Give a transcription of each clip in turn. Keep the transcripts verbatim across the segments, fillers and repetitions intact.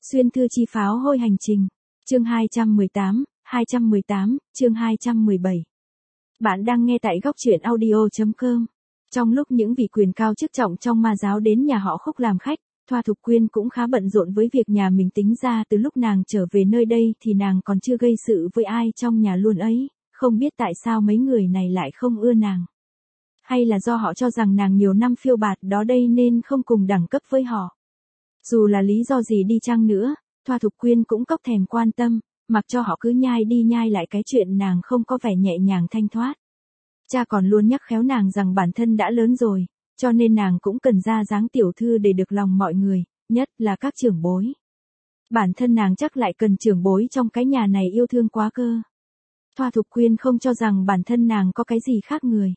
Xuyên thư chi pháo hôi hành trình. Chương hai trăm mười tám, hai trăm mười tám, chương hai trăm mười bảy. Bạn đang nghe tại góc truyện audio chấm com. Trong lúc những vị quyền cao chức trọng trong ma giáo đến nhà họ Khúc làm khách, Thoa Thục Quyên cũng khá bận rộn với việc nhà mình, tính ra từ lúc nàng trở về nơi đây thì nàng còn chưa gây sự với ai trong nhà luôn ấy, không biết tại sao mấy người này lại không ưa nàng. Hay là do họ cho rằng nàng nhiều năm phiêu bạt đó đây nên không cùng đẳng cấp với họ. Dù là lý do gì đi chăng nữa, Thoa Thục Quyên cũng cóc thèm quan tâm, mặc cho họ cứ nhai đi nhai lại cái chuyện nàng không có vẻ nhẹ nhàng thanh thoát. Cha còn luôn nhắc khéo nàng rằng bản thân đã lớn rồi, cho nên nàng cũng cần ra dáng tiểu thư để được lòng mọi người, nhất là các trưởng bối. Bản thân nàng chắc lại cần trưởng bối trong cái nhà này yêu thương quá cơ. Thoa Thục Quyên không cho rằng bản thân nàng có cái gì khác người.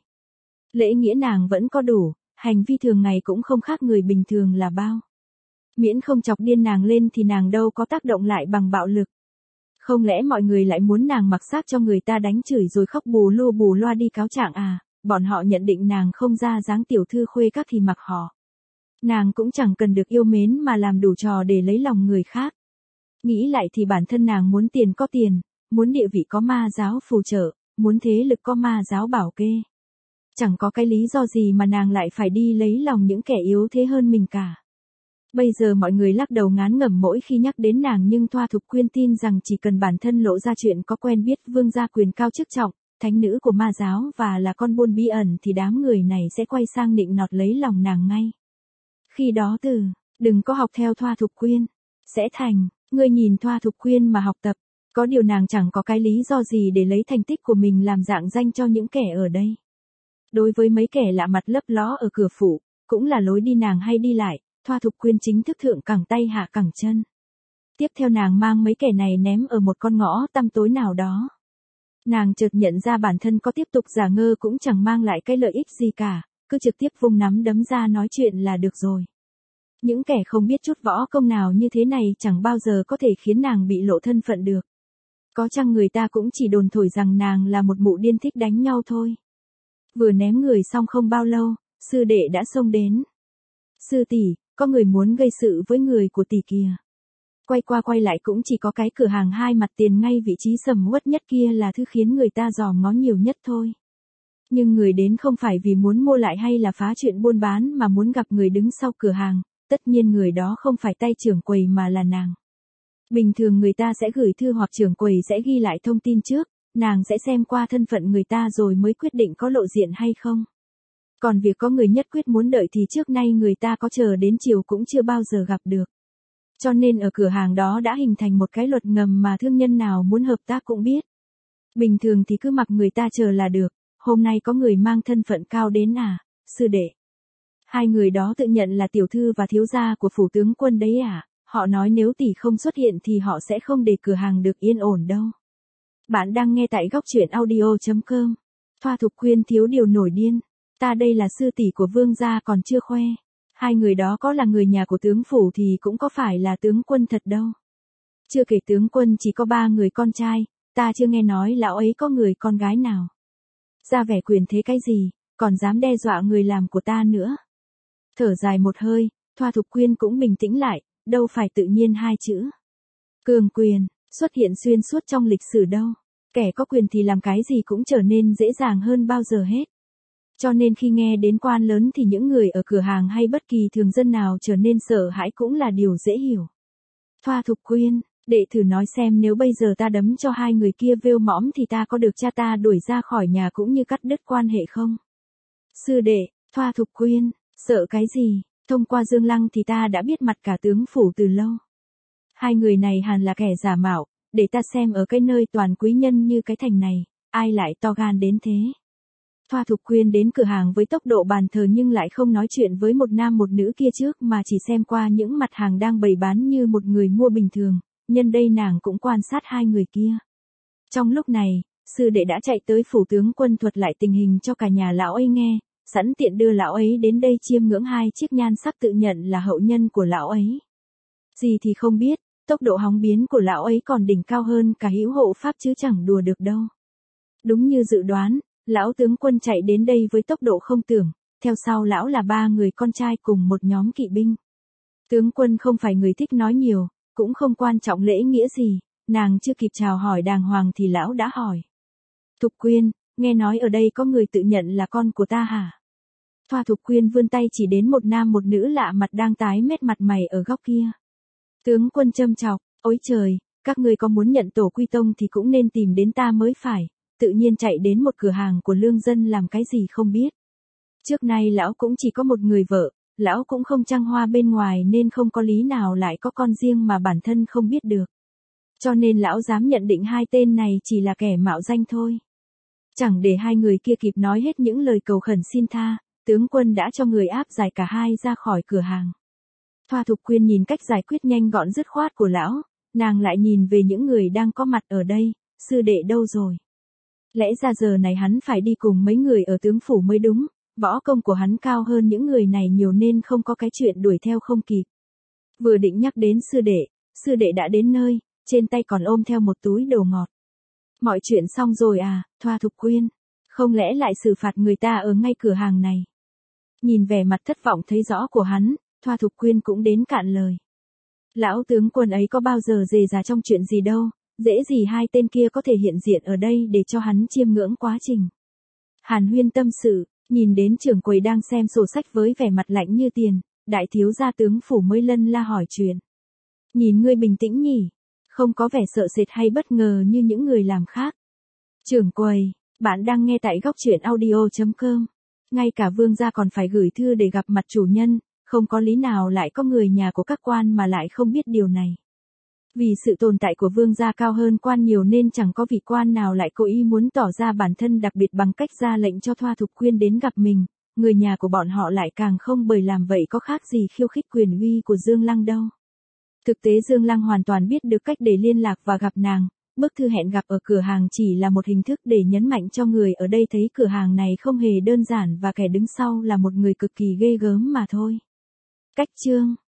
Lễ nghĩa nàng vẫn có đủ, hành vi thường ngày cũng không khác người bình thường là bao. Miễn không chọc điên nàng lên thì nàng đâu có tác động lại bằng bạo lực. Không lẽ mọi người lại muốn nàng mặc xác cho người ta đánh chửi rồi khóc bù lu bù loa đi cáo trạng à? Bọn họ nhận định nàng không ra dáng tiểu thư khuê các thì mặc họ. Nàng cũng chẳng cần được yêu mến mà làm đủ trò để lấy lòng người khác. Nghĩ lại thì bản thân nàng muốn tiền có tiền, muốn địa vị có ma giáo phù trợ, muốn thế lực có ma giáo bảo kê. Chẳng có cái lý do gì mà nàng lại phải đi lấy lòng những kẻ yếu thế hơn mình cả. Bây giờ mọi người lắc đầu ngán ngẩm mỗi khi nhắc đến nàng, nhưng Thoa Thục Quyên tin rằng chỉ cần bản thân lộ ra chuyện có quen biết vương gia quyền cao chức trọng, thánh nữ của ma giáo và là con buôn bí ẩn thì đám người này sẽ quay sang nịnh nọt lấy lòng nàng ngay. Khi đó từ, đừng có học theo Thoa Thục Quyên, sẽ thành, ngươi nhìn Thoa Thục Quyên mà học tập, có điều nàng chẳng có cái lý do gì để lấy thành tích của mình làm dạng danh cho những kẻ ở đây. Đối với mấy kẻ lạ mặt lấp ló ở cửa phủ, cũng là lối đi nàng hay đi lại. Thoa Thục Quyên chính thức thượng cẳng tay hạ cẳng chân. Tiếp theo nàng mang mấy kẻ này ném ở một con ngõ tăm tối nào đó. Nàng chợt nhận ra bản thân có tiếp tục giả ngơ cũng chẳng mang lại cái lợi ích gì cả, cứ trực tiếp vung nắm đấm ra nói chuyện là được rồi. Những kẻ không biết chút võ công nào như thế này chẳng bao giờ có thể khiến nàng bị lộ thân phận được. Có chăng người ta cũng chỉ đồn thổi rằng nàng là một mụ điên thích đánh nhau thôi. Vừa ném người xong không bao lâu, sư đệ đã xông đến. Sư tỷ, có người muốn gây sự với người của tỷ kìa. Quay qua quay lại cũng chỉ có cái cửa hàng hai mặt tiền ngay vị trí sầm uất nhất kia là thứ khiến người ta dòm ngó nhiều nhất thôi. Nhưng người đến không phải vì muốn mua lại hay là phá chuyện buôn bán mà muốn gặp người đứng sau cửa hàng, tất nhiên người đó không phải tay trưởng quầy mà là nàng. Bình thường người ta sẽ gửi thư hoặc trưởng quầy sẽ ghi lại thông tin trước, nàng sẽ xem qua thân phận người ta rồi mới quyết định có lộ diện hay không. Còn việc có người nhất quyết muốn đợi thì trước nay người ta có chờ đến chiều cũng chưa bao giờ gặp được. Cho nên ở cửa hàng đó đã hình thành một cái luật ngầm mà thương nhân nào muốn hợp tác cũng biết. Bình thường thì cứ mặc người ta chờ là được, hôm nay có người mang thân phận cao đến à, sư đệ. Hai người đó tự nhận là tiểu thư và thiếu gia của phủ tướng quân đấy à, họ nói nếu tỷ không xuất hiện thì họ sẽ không để cửa hàng được yên ổn đâu. Bạn đang nghe tại góc truyện audio chấm com. Thoa Thục Quyên thiếu điều nổi điên. Ta đây là sư tỷ của vương gia còn chưa khoe. Hai người đó có là người nhà của tướng phủ thì cũng có phải là tướng quân thật đâu. Chưa kể tướng quân chỉ có ba người con trai, ta chưa nghe nói lão ấy có người con gái nào. Ra vẻ quyền thế cái gì, còn dám đe dọa người làm của ta nữa. Thở dài một hơi, Thoa Thục Quyên cũng bình tĩnh lại, đâu phải tự nhiên hai chữ. Cường quyền, xuất hiện xuyên suốt trong lịch sử đâu. Kẻ có quyền thì làm cái gì cũng trở nên dễ dàng hơn bao giờ hết. Cho nên khi nghe đến quan lớn thì những người ở cửa hàng hay bất kỳ thường dân nào trở nên sợ hãi cũng là điều dễ hiểu. Thoa Thục Quyên, đệ thử nói xem nếu bây giờ ta đấm cho hai người kia vêu mõm thì ta có được cha ta đuổi ra khỏi nhà cũng như cắt đứt quan hệ không? Sư đệ, Thoa Thục Quyên, sợ cái gì, thông qua Dương Lăng thì ta đã biết mặt cả tướng phủ từ lâu. Hai người này hẳn là kẻ giả mạo, để ta xem ở cái nơi toàn quý nhân như cái thành này, ai lại to gan đến thế. Thoa Thục Quyên đến cửa hàng với tốc độ bàn thờ nhưng lại không nói chuyện với một nam một nữ kia trước mà chỉ xem qua những mặt hàng đang bày bán như một người mua bình thường, nhân đây nàng cũng quan sát hai người kia. Trong lúc này, sư đệ đã chạy tới phủ tướng quân thuật lại tình hình cho cả nhà lão ấy nghe, sẵn tiện đưa lão ấy đến đây chiêm ngưỡng hai chiếc nhan sắc tự nhận là hậu nhân của lão ấy. Gì thì không biết, tốc độ hóng biến của lão ấy còn đỉnh cao hơn cả hữu hộ pháp chứ chẳng đùa được đâu. Đúng như dự đoán, lão tướng quân chạy đến đây với tốc độ không tưởng, theo sau lão là ba người con trai cùng một nhóm kỵ binh. Tướng quân không phải người thích nói nhiều, Cũng không quan trọng lễ nghĩa gì, nàng chưa kịp chào hỏi đàng hoàng thì lão đã hỏi. Thục Quyên, nghe nói ở đây có người tự nhận là con của ta hả? Thoa Thục Quyên vươn tay chỉ đến một nam một nữ lạ mặt đang tái mét mặt mày ở góc kia. Tướng Quân châm chọc, ôi trời, các ngươi có muốn nhận tổ quy tông thì cũng nên tìm đến ta mới phải, tự nhiên chạy đến một cửa hàng của lương dân làm cái gì không biết. Trước nay lão cũng chỉ có một người vợ, lão cũng không trăng hoa bên ngoài nên không có lý nào lại có con riêng mà bản thân không biết được. Cho nên lão dám nhận định hai tên này chỉ là kẻ mạo danh thôi. Chẳng để hai người kia kịp nói hết những lời cầu khẩn xin tha, tướng Quân đã cho người áp giải cả hai ra khỏi cửa hàng. Thoa Thục Quyên nhìn cách giải quyết nhanh gọn dứt khoát của lão, nàng lại nhìn về những người đang có mặt ở đây, sư đệ đâu rồi? Lẽ ra giờ này hắn phải đi cùng mấy người ở tướng phủ mới đúng, võ công của hắn cao hơn những người này nhiều nên không có cái chuyện đuổi theo không kịp. Vừa định nhắc đến sư đệ, sư đệ đã đến nơi, trên tay còn ôm theo một túi đồ ngọt. Mọi chuyện xong rồi à, Thoa Thục Quyên, không lẽ lại xử phạt người ta ở ngay cửa hàng này? Nhìn vẻ mặt thất vọng thấy rõ của hắn, Thoa Thục Quyên cũng đến cạn lời. Lão tướng quân ấy có bao giờ dề ra trong chuyện gì đâu, dễ gì hai tên kia có thể hiện diện ở đây để cho hắn chiêm ngưỡng quá trình. Hàn Huyên tâm sự, nhìn đến trưởng quầy đang xem sổ sách với vẻ mặt lạnh như tiền, đại thiếu gia tướng phủ mới lân la hỏi chuyện. Nhìn ngươi bình tĩnh nhỉ, không có vẻ sợ sệt hay bất ngờ như những người làm khác. Trưởng quầy, bạn đang nghe tại góc truyện audio chấm com. Ngay cả vương gia còn phải gửi thư để gặp mặt chủ nhân, không có lý nào lại có người nhà của các quan mà lại không biết điều này. Vì sự tồn tại của vương gia cao hơn quan nhiều nên chẳng có vị quan nào lại cố ý muốn tỏ ra bản thân đặc biệt bằng cách ra lệnh cho Thoa Thục Quyên đến gặp mình, người nhà của bọn họ lại càng không, bởi làm vậy có khác gì khiêu khích quyền uy của Dương Lăng đâu. Thực tế Dương Lăng hoàn toàn biết được cách để liên lạc và gặp nàng, bức thư hẹn gặp ở cửa hàng chỉ là một hình thức để nhấn mạnh cho người ở đây thấy cửa hàng này không hề đơn giản và kẻ đứng sau là một người cực kỳ ghê gớm mà thôi. Cách chương